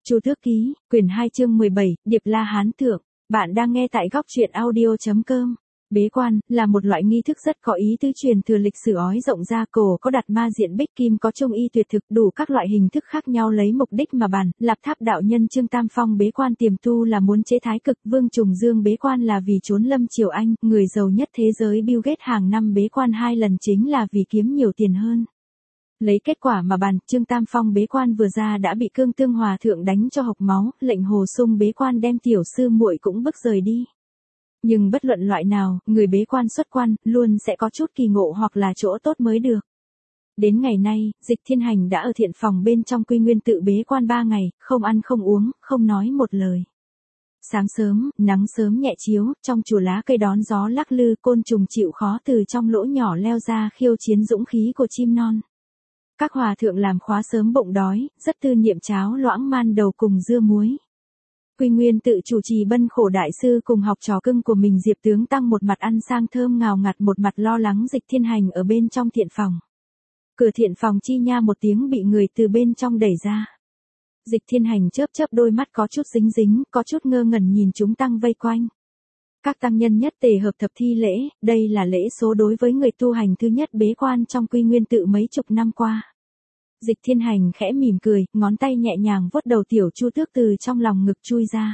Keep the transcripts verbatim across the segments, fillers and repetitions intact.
Chu Tước Ký, quyển hai chương mười bảy, Điệp La Hán Thượng. Bạn đang nghe tại góc truyện audio.com. Bế quan, là một loại nghi thức rất có ý tứ truyền thừa lịch sử ói rộng ra, cổ có đặt ma diện bích kim, có trung y tuyệt thực, đủ các loại hình thức khác nhau lấy mục đích mà bàn. Lạp Tháp đạo nhân Trương Tam Phong bế quan tiềm tu là muốn chế thái cực, Vương Trùng Dương bế quan là vì trốn Lâm Triều Anh, người giàu nhất thế giới Bill Gates hàng năm bế quan hai lần chính là vì kiếm nhiều tiền hơn. Lấy kết quả mà bàn, Trương Tam Phong bế quan vừa ra đã bị Cương Tương Hòa thượng đánh cho hộc máu, lệnh Hồ Sung bế quan đem tiểu sư muội cũng bức rời đi. Nhưng bất luận loại nào, người bế quan xuất quan, luôn sẽ có chút kỳ ngộ hoặc là chỗ tốt mới được. Đến ngày nay, Dịch Thiên Hành đã ở thiện phòng bên trong Quy Nguyên tự bế quan ba ngày, không ăn không uống, không nói một lời. Sáng sớm, nắng sớm nhẹ chiếu, trong chùa lá cây đón gió lắc lư, côn trùng chịu khó từ trong lỗ nhỏ leo ra khiêu chiến dũng khí của chim non. Các hòa thượng làm khóa sớm bụng đói, rất tư niệm cháo loãng man đầu cùng dưa muối. Quy Nguyên tự chủ trì Bân Khổ đại sư cùng học trò cưng của mình Diệp Tướng Tăng một mặt ăn sang thơm ngào ngạt, một mặt lo lắng Dịch Thiên Hành ở bên trong thiện phòng. Cửa thiện phòng chi nha một tiếng bị người từ bên trong đẩy ra. Dịch Thiên Hành chớp chớp đôi mắt có chút dính dính, có chút ngơ ngẩn nhìn chúng tăng vây quanh. Các tăng nhân nhất tề hợp thập thi lễ, đây là lễ số đối với người tu hành thứ nhất bế quan trong Quy Nguyên tự mấy chục năm qua. Dịch Thiên Hành khẽ mỉm cười, ngón tay nhẹ nhàng vuốt đầu tiểu Chu Tước từ trong lòng ngực chui ra.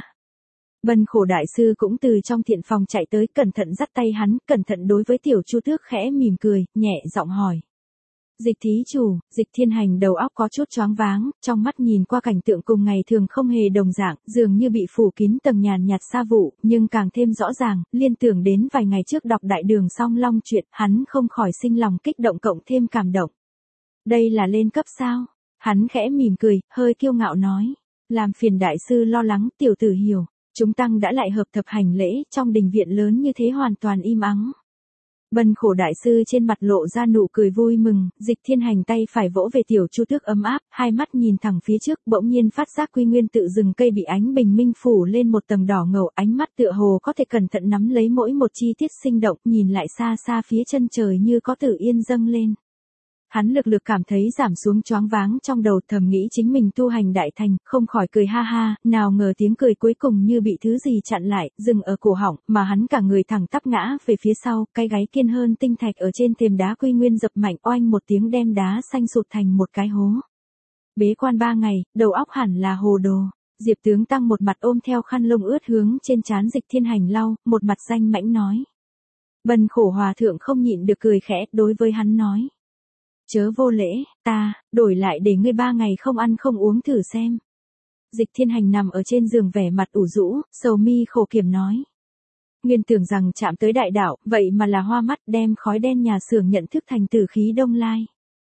Bân Khổ đại sư cũng từ trong thiện phòng chạy tới, cẩn thận dắt tay hắn, cẩn thận đối với tiểu Chu Tước khẽ mỉm cười, nhẹ giọng hỏi. Dịch thí chủ, Dịch Thiên Hành đầu óc có chút choáng váng, trong mắt nhìn qua cảnh tượng cùng ngày thường không hề đồng dạng, dường như bị phủ kín tầng nhàn nhạt sa vụ, nhưng càng thêm rõ ràng, liên tưởng đến vài ngày trước đọc Đại Đường Song Long chuyện, hắn không khỏi sinh lòng kích động cộng thêm cảm động. Đây là lên cấp sao? Hắn khẽ mỉm cười, hơi kiêu ngạo nói. Làm phiền đại sư lo lắng, tiểu tử hiểu. Chúng tăng đã lại hợp thập hành lễ, trong đình viện lớn như thế hoàn toàn im ắng. Bân Khổ đại sư trên mặt lộ ra nụ cười vui mừng, Dịch Thiên Hành tay phải vỗ về tiểu Chu Tước ấm áp, hai mắt nhìn thẳng phía trước, bỗng nhiên phát giác Quy Nguyên tự rừng cây bị ánh bình minh phủ lên một tầng đỏ ngầu, ánh mắt tựa hồ có thể cẩn thận nắm lấy mỗi một chi tiết sinh động, nhìn lại xa xa phía chân trời như có tử yên dâng lên. Hắn lực lực cảm thấy giảm xuống choáng váng trong đầu, thầm nghĩ chính mình tu hành đại thành, không khỏi cười ha ha, nào ngờ tiếng cười cuối cùng như bị thứ gì chặn lại, dừng ở cổ họng, mà hắn cả người thẳng tắp ngã về phía sau, cái gáy kiên hơn tinh thạch ở trên thềm đá Quy Nguyên dập mạnh, oanh một tiếng đem đá xanh sụt thành một cái hố. Bế quan ba ngày, đầu óc hẳn là hồ đồ. Diệp Tướng Tăng một mặt ôm theo khăn lông ướt hướng trên trán Dịch Thiên Hành lau, một mặt danh mãnh nói. Bân Khổ hòa thượng không nhịn được cười khẽ, đối với hắn nói. Chớ vô lễ, ta, đổi lại để ngươi ba ngày không ăn không uống thử xem. Dịch Thiên Hành nằm ở trên giường vẻ mặt ủ rũ, sầu mi khổ kiểm nói. Nguyên tưởng rằng chạm tới đại đạo, vậy mà là hoa mắt đem khói đen nhà xưởng nhận thức thành tử khí đông lai.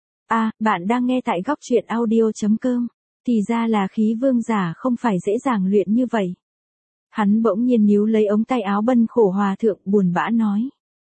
À, bạn đang nghe tại góc truyện audio.com, thì ra là khí vương giả không phải dễ dàng luyện như vậy. Hắn bỗng nhiên níu lấy ống tay áo Bân Khổ hòa thượng buồn bã nói.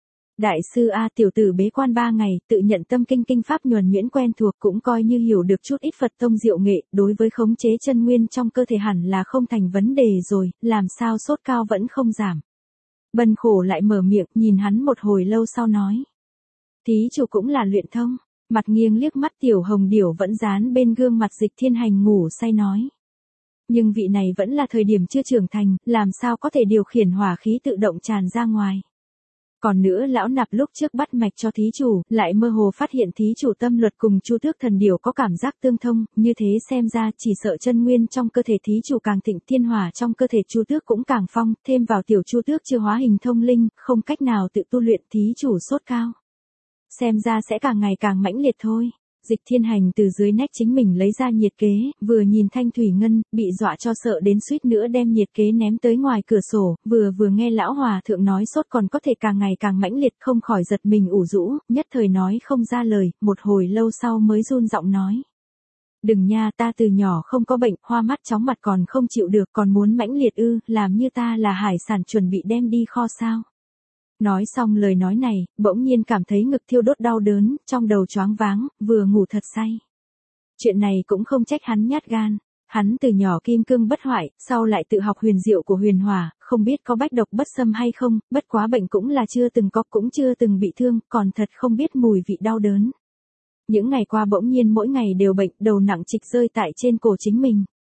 Đại sư A, tiểu tử bế quan ba ngày, tự nhận tâm kinh kinh pháp nhuần nhuyễn quen thuộc, cũng coi như hiểu được chút ít Phật tông diệu nghệ, đối với khống chế chân nguyên trong cơ thể hẳn là không thành vấn đề rồi, làm sao sốt cao vẫn không giảm. Bân Khổ lại mở miệng, nhìn hắn một hồi lâu sau nói. Thí chủ cũng là luyện thông, mặt nghiêng liếc mắt tiểu hồng điểu vẫn dán bên gương mặt Dịch Thiên Hành ngủ say nói. Nhưng vị này vẫn là thời điểm chưa trưởng thành, làm sao có thể điều khiển hỏa khí tự động tràn ra ngoài. Còn nữa lão nạp lúc trước bắt mạch cho thí chủ, lại mơ hồ phát hiện thí chủ tâm luật cùng Chu Tước thần điểu có cảm giác tương thông, như thế xem ra chỉ sợ chân nguyên trong cơ thể thí chủ càng thịnh, thiên hỏa trong cơ thể Chu Tước cũng càng phong, thêm vào tiểu Chu Tước chưa hóa hình thông linh, không cách nào tự tu luyện, thí chủ sốt cao. Xem ra sẽ càng ngày càng mãnh liệt thôi. Dịch Thiên Hành từ dưới nách chính mình lấy ra nhiệt kế, vừa nhìn Thanh Thủy Ngân, bị dọa cho sợ đến suýt nữa đem nhiệt kế ném tới ngoài cửa sổ, vừa vừa nghe lão hòa thượng nói sốt còn có thể càng ngày càng mãnh liệt, không khỏi giật mình ủ rũ, nhất thời nói không ra lời, một hồi lâu sau mới run giọng nói. Đừng nha, ta từ nhỏ không có bệnh, hoa mắt chóng mặt còn không chịu được, còn muốn mãnh liệt ư, làm như ta là hải sản chuẩn bị đem đi kho sao. Nói xong lời nói này, bỗng nhiên cảm thấy ngực thiêu đốt đau đớn, trong đầu choáng váng, vừa ngủ thật say. Chuyện này cũng không trách hắn nhát gan. Hắn từ nhỏ kim cương bất hoại, sau lại tự học huyền diệu của huyền hỏa, không biết có bách độc bất xâm hay không, bất quá bệnh cũng là chưa từng có, cũng chưa từng bị thương, còn thật không biết mùi vị đau đớn. Những ngày qua bỗng nhiên mỗi ngày đều bệnh, đầu nặng trịch rơi tại trên cổ chính mình.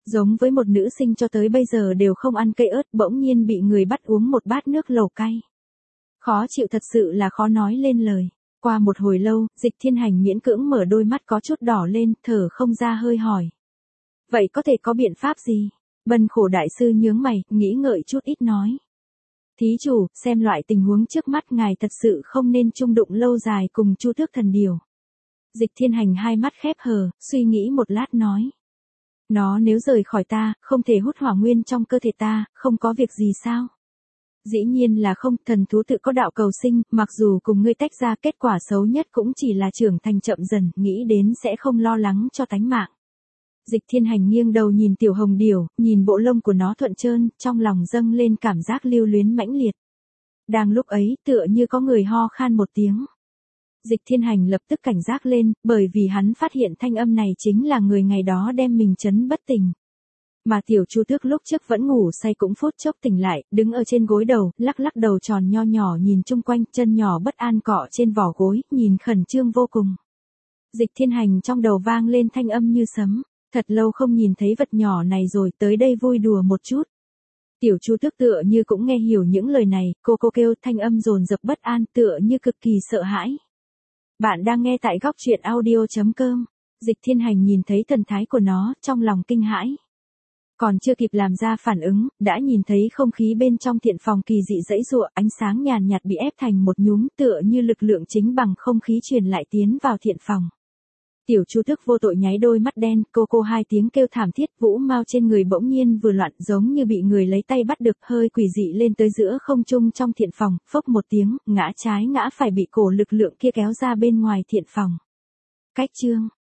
Giống với một nữ sinh cho tới bây giờ đều không ăn cây ớt bỗng nhiên bị người bắt uống một bát nước lẩu cay. Khó chịu thật sự là khó nói lên lời. Qua một hồi lâu, Dịch Thiên Hành miễn cưỡng mở đôi mắt có chút đỏ lên, thở không ra hơi hỏi. Vậy có thể có biện pháp gì? Bần Khổ đại sư nhướng mày, nghĩ ngợi chút ít nói. Thí chủ, xem loại tình huống trước mắt ngài thật sự không nên chung đụng lâu dài cùng Chu Tước Thần Điểu. Dịch Thiên Hành hai mắt khép hờ, suy nghĩ một lát nói. Nó nếu rời khỏi ta, không thể hút hỏa nguyên trong cơ thể ta, không có việc gì sao? Dĩ nhiên là không, thần thú tự có đạo cầu sinh, mặc dù cùng ngươi tách ra kết quả xấu nhất cũng chỉ là trưởng thành chậm dần, nghĩ đến sẽ không lo lắng cho tánh mạng. Dịch Thiên Hành nghiêng đầu nhìn tiểu hồng điểu, nhìn bộ lông của nó thuận trơn, trong lòng dâng lên cảm giác lưu luyến mãnh liệt. Đang lúc ấy, tựa như có người ho khan một tiếng. Dịch Thiên Hành lập tức cảnh giác lên, bởi vì hắn phát hiện thanh âm này chính là người ngày đó đem mình chấn bất tỉnh. Mà tiểu Chu Tước lúc trước vẫn ngủ say cũng phút chốc tỉnh lại, đứng ở trên gối đầu, lắc lắc đầu tròn nho nhỏ nhìn chung quanh, chân nhỏ bất an cọ trên vỏ gối, nhìn khẩn trương vô cùng. Dịch Thiên Hành trong đầu vang lên thanh âm như sấm, thật lâu không nhìn thấy vật nhỏ này rồi, tới đây vui đùa một chút. Tiểu Chu Tước tựa như cũng nghe hiểu những lời này, cô cô kêu thanh âm dồn dập bất an, tựa như cực kỳ sợ hãi. Bạn đang nghe tại góc truyện audio chấm com. Dịch Thiên Hành nhìn thấy thần thái của nó, trong lòng kinh hãi. Còn chưa kịp làm ra phản ứng, đã nhìn thấy không khí bên trong thiện phòng kỳ dị dãy giụa, ánh sáng nhàn nhạt bị ép thành một nhúm, tựa như lực lượng chính bằng không khí truyền lại tiến vào thiện phòng. Tiểu Chu Tước vô tội nháy đôi mắt đen, cô cô hai tiếng kêu thảm thiết, vũ mao trên người bỗng nhiên vừa loạn, giống như bị người lấy tay bắt được, hơi quỷ dị lên tới giữa không trung trong thiện phòng, phốc một tiếng, ngã trái ngã phải bị cổ lực lượng kia kéo ra bên ngoài thiện phòng. Cách chương